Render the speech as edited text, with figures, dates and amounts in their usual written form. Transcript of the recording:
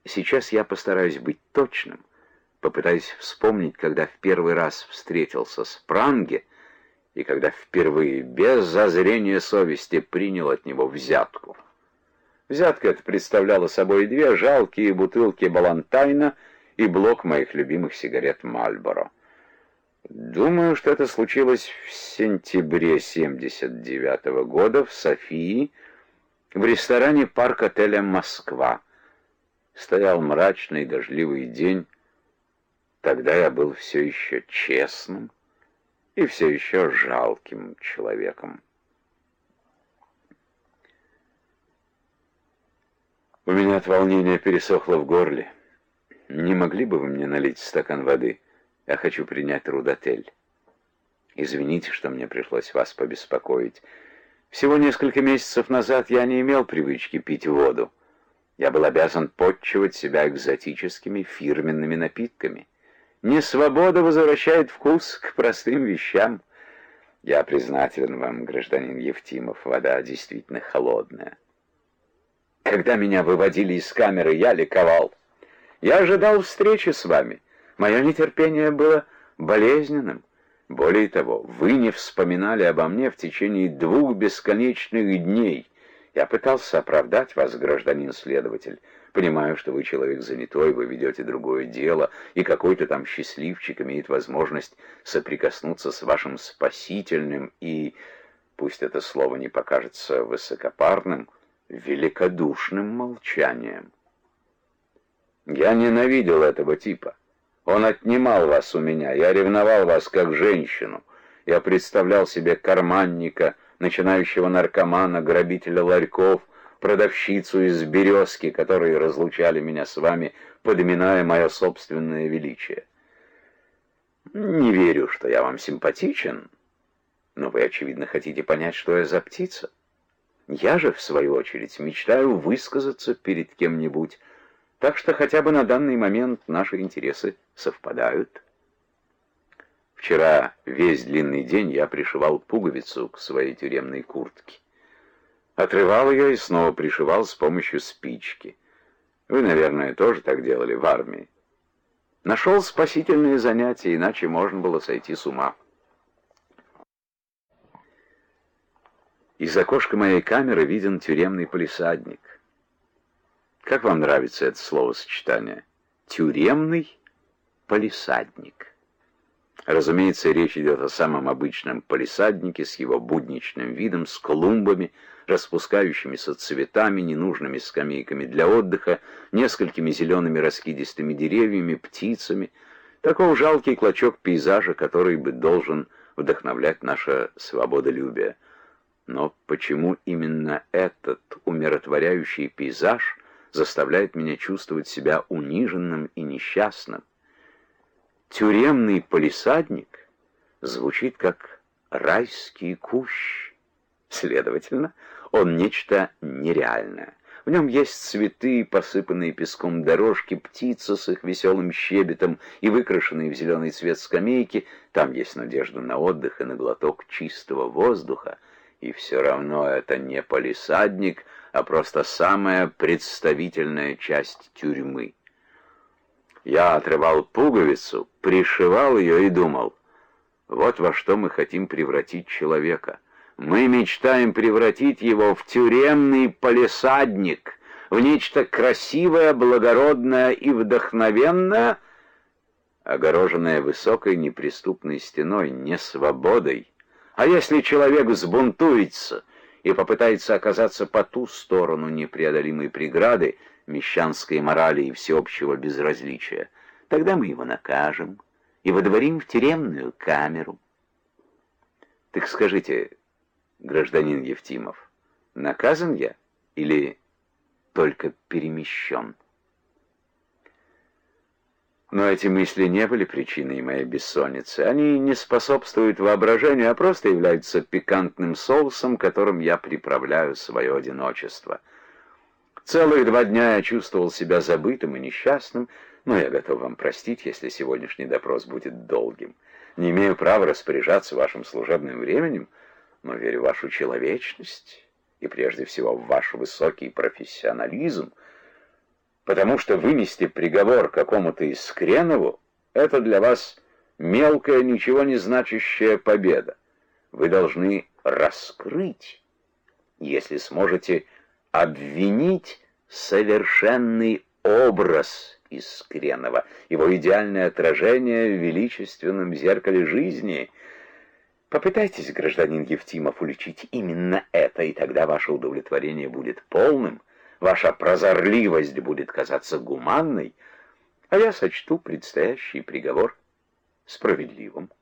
Сейчас я постараюсь быть точным, попытаюсь вспомнить, когда в первый раз встретился с Пранге и когда впервые без зазрения совести принял от него взятку. Взятка эта представляла собой 2 жалкие бутылки Балантайна и блок моих любимых сигарет Мальборо. Думаю, что это случилось в сентябре 79-го года в Софии, в ресторане парк-отеля «Москва». Стоял мрачный дождливый день. Тогда я был все еще честным и все еще жалким человеком. У меня от волнения пересохло в горле. Не могли бы вы мне налить стакан воды? Я хочу принять рудотель. Извините, что мне пришлось вас побеспокоить. Всего несколько месяцев назад я не имел привычки пить воду. Я был обязан подчивать себя экзотическими фирменными напитками. Несвобода возвращает вкус к простым вещам. Я признателен вам, гражданин Евтимов, вода действительно холодная. Когда меня выводили из камеры, я ликовал. Я ожидал встречи с вами. Мое нетерпение было болезненным. Более того, вы не вспоминали обо мне в течение 2 бесконечных дней. Я пытался оправдать вас, гражданин следователь. Понимаю, что вы человек занятой, вы ведете другое дело, и какой-то там счастливчик имеет возможность соприкоснуться с вашим спасительным и, пусть это слово не покажется высокопарным, великодушным молчанием. Я ненавидел этого типа. Он отнимал вас у меня, я ревновал вас как женщину. Я представлял себе карманника, начинающего наркомана, грабителя ларьков, продавщицу из «Березки», которые разлучали меня с вами, подминая мое собственное величие. Не верю, что я вам симпатичен, но вы, очевидно, хотите понять, что я за птица. Я же, в свою очередь, мечтаю высказаться перед кем-нибудь, так что хотя бы на данный момент наши интересы совпадают. Вчера весь длинный день я пришивал пуговицу к своей тюремной куртке. Отрывал ее и снова пришивал с помощью спички. Вы, наверное, тоже так делали в армии. Нашел спасительные занятия, иначе можно было сойти с ума. Из окошка моей камеры виден тюремный палисадник. Как вам нравится это словосочетание? Тюремный палисадник. Разумеется, речь идет о самом обычном палисаднике с его будничным видом, с клумбами, распускающимися цветами, ненужными скамейками для отдыха, несколькими зелеными раскидистыми деревьями, птицами. Такой жалкий клочок пейзажа, который бы должен вдохновлять наше свободолюбие. Но почему именно этот умиротворяющий пейзаж заставляет меня чувствовать себя униженным и несчастным? Тюремный палисадник звучит как райский кущ. Следовательно, он нечто нереальное. В нем есть цветы, посыпанные песком дорожки, птицы с их веселым щебетом и выкрашенные в зеленый цвет скамейки. Там есть надежда на отдых и на глоток чистого воздуха. И все равно это не палисадник, а просто самая представительная часть тюрьмы. Я отрывал пуговицу, пришивал ее и думал, вот во что мы хотим превратить человека. Мы мечтаем превратить его в тюремный палисадник, в нечто красивое, благородное и вдохновенное, огороженное высокой неприступной стеной, не свободой. А если человек взбунтуется и попытается оказаться по ту сторону непреодолимой преграды, мещанской морали и всеобщего безразличия, тогда мы его накажем и водворим в тюремную камеру. Так скажите, гражданин Евтимов, наказан я или только перемещен? Но эти мысли не были причиной моей бессонницы. Они не способствуют воображению, а просто являются пикантным соусом, которым я приправляю свое одиночество. Целых 2 дня я чувствовал себя забытым и несчастным, но я готов вам простить, если сегодняшний допрос будет долгим. Не имею права распоряжаться вашим служебным временем, но верю в вашу человечность и прежде всего в ваш высокий профессионализм. потому что вынести приговор какому-то Искренову — это для вас мелкая, ничего не значащая победа. Вы должны раскрыть, если сможете, обвинить совершенный образ Искренова, его идеальное отражение в величественном зеркале жизни. Попытайтесь, гражданин Евтимов, уличить именно это, и тогда ваше удовлетворение будет полным, ваша прозорливость будет казаться гуманной, а я сочту предстоящий приговор справедливым.